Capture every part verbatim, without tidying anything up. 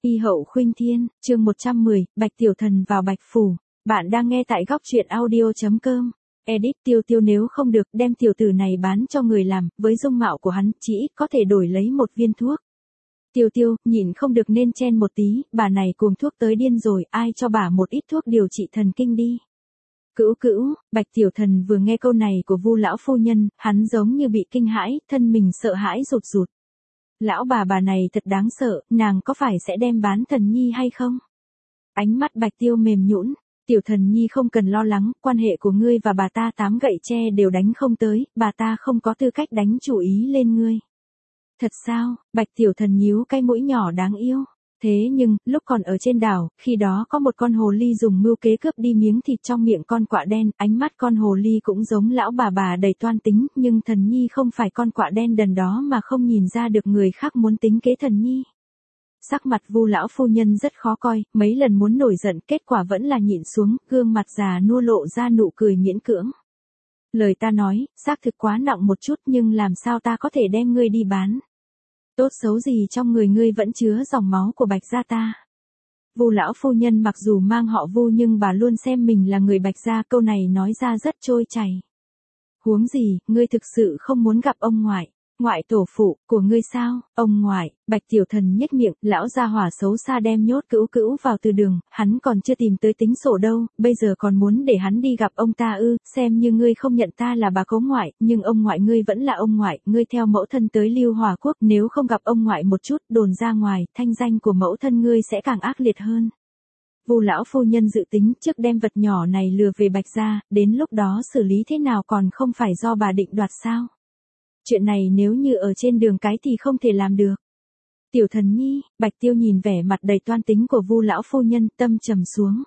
Y hậu khuynh thiên, chương một trăm mười, Bạch Tiểu Thần vào Bạch Phủ. Bạn đang nghe tại góc truyện audio chấm com. Edit Tiêu Tiêu nếu không được đem tiểu tử này bán cho người làm, với dung mạo của hắn, chỉ ít có thể đổi lấy một viên thuốc. Tiêu Tiêu, nhịn không được nên chen một tí, bà này cuồng thuốc tới điên rồi, ai cho bà một ít thuốc điều trị thần kinh đi. Cữu cữu, Bạch Tiểu Thần vừa nghe câu này của Vu lão phu nhân, hắn giống như bị kinh hãi, thân mình sợ hãi rụt rụt. Lão bà bà này thật đáng sợ, nàng có phải sẽ đem bán Thần Nhi hay không? Ánh mắt Bạch Tiêu mềm nhũn, Tiểu Thần Nhi không cần lo lắng, quan hệ của ngươi và bà ta tám gậy tre đều đánh không tới, bà ta không có tư cách đánh chủ ý lên ngươi. Thật sao? Bạch Tiểu Thần nhíu cái mũi nhỏ đáng yêu. Thế nhưng, lúc còn ở trên đảo, khi đó có một con hồ ly dùng mưu kế cướp đi miếng thịt trong miệng con quạ đen, ánh mắt con hồ ly cũng giống lão bà bà đầy toan tính, nhưng Thần Nhi không phải con quạ đen đần đó mà không nhìn ra được người khác muốn tính kế Thần Nhi. Sắc mặt Vu lão phu nhân rất khó coi, mấy lần muốn nổi giận, kết quả vẫn là nhịn xuống, gương mặt già nua lộ ra nụ cười miễn cưỡng. Lời ta nói, xác thực quá nặng một chút nhưng làm sao ta có thể đem ngươi đi bán. Tốt xấu gì trong người ngươi vẫn chứa dòng máu của Bạch gia ta. Vu lão phu nhân mặc dù mang họ Vu nhưng bà luôn xem mình là người Bạch gia, câu này nói ra rất trôi chảy. Huống gì, ngươi thực sự không muốn gặp ông ngoại, ngoại tổ phụ của ngươi sao? Ông ngoại, Bạch Tiểu Thần nhếch miệng, lão gia hỏa xấu xa đem nhốt Cữu Cữu vào từ đường, hắn còn chưa tìm tới tính sổ đâu, bây giờ còn muốn để hắn đi gặp ông ta ư? Xem như ngươi không nhận ta là bà cố ngoại, nhưng ông ngoại ngươi vẫn là ông ngoại, ngươi theo mẫu thân tới Lưu Hòa Quốc, nếu không gặp ông ngoại một chút, đồn ra ngoài, thanh danh của mẫu thân ngươi sẽ càng ác liệt hơn. Vu lão phu nhân dự tính trước đem vật nhỏ này lừa về Bạch gia, đến lúc đó xử lý thế nào còn không phải do bà định đoạt sao? Chuyện này nếu như ở trên đường cái thì không thể làm được. Tiểu Thần Nhi, Bạch Tiêu nhìn vẻ mặt đầy toan tính của Vu lão phu nhân, tâm trầm xuống.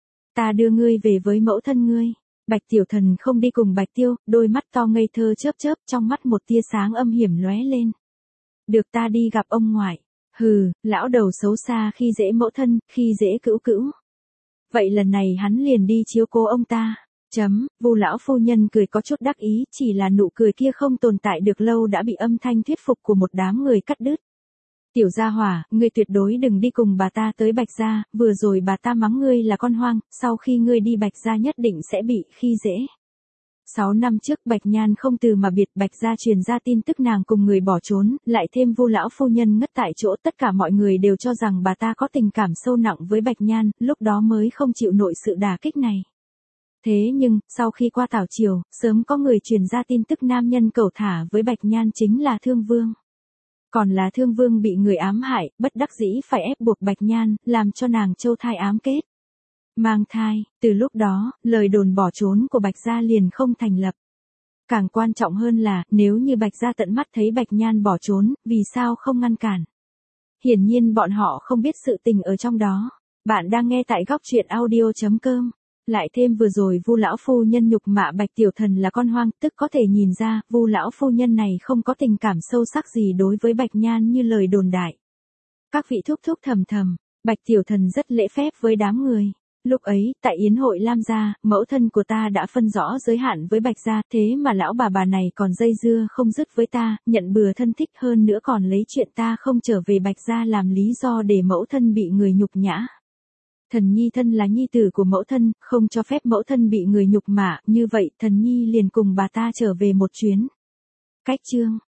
Ta đưa ngươi về với mẫu thân ngươi. Bạch Tiểu Thần không đi cùng Bạch Tiêu, đôi mắt to ngây thơ chớp chớp, trong mắt một tia sáng âm hiểm lóe lên. Được ta đi gặp ông ngoại. Hừ, lão đầu xấu xa khi dễ mẫu thân, khi dễ Cữu Cữu. Vậy lần này hắn liền đi chiếu cố ông ta. Chấm, Vu lão phu nhân cười có chút đắc ý, chỉ là nụ cười kia không tồn tại được lâu đã bị âm thanh thuyết phục của một đám người cắt đứt. Tiểu gia hỏa, ngươi tuyệt đối đừng đi cùng bà ta tới Bạch gia, vừa rồi bà ta mắng ngươi là con hoang, sau khi ngươi đi Bạch gia nhất định sẽ bị khi dễ. Sáu năm trước Bạch Nhan không từ mà biệt, Bạch gia truyền ra tin tức nàng cùng người bỏ trốn, lại thêm Vu lão phu nhân ngất tại chỗ, tất cả mọi người đều cho rằng bà ta có tình cảm sâu nặng với Bạch Nhan, lúc đó mới không chịu nổi sự đả kích này. Thế nhưng, sau khi qua tảo triều, sớm có người truyền ra tin tức nam nhân cẩu thả với Bạch Nhan chính là Thương Vương. Còn là Thương Vương bị người ám hại, bất đắc dĩ phải ép buộc Bạch Nhan, làm cho nàng châu thai ám kết. Mang thai, từ lúc đó, lời đồn bỏ trốn của Bạch gia liền không thành lập. Càng quan trọng hơn là, nếu như Bạch gia tận mắt thấy Bạch Nhan bỏ trốn, vì sao không ngăn cản? Hiển nhiên bọn họ không biết sự tình ở trong đó. Bạn đang nghe tại góc truyện audio chấm com. Lại thêm vừa rồi Vu lão phu nhân nhục mạ Bạch Tiểu Thần là con hoang, tức có thể nhìn ra, Vu lão phu nhân này không có tình cảm sâu sắc gì đối với Bạch Nhan như lời đồn đại. Các vị thúc thúc thầm thầm, Bạch Tiểu Thần rất lễ phép với đám người. Lúc ấy, tại yến hội Lam gia, mẫu thân của ta đã phân rõ giới hạn với Bạch gia, thế mà lão bà bà này còn dây dưa không dứt với ta, nhận bừa thân thích, hơn nữa còn lấy chuyện ta không trở về Bạch gia làm lý do để mẫu thân bị người nhục nhã. Thần Nhi thân là nhi tử của mẫu thân, không cho phép mẫu thân bị người nhục mạ, như vậy Thần Nhi liền cùng bà ta trở về một chuyến. Cách chương,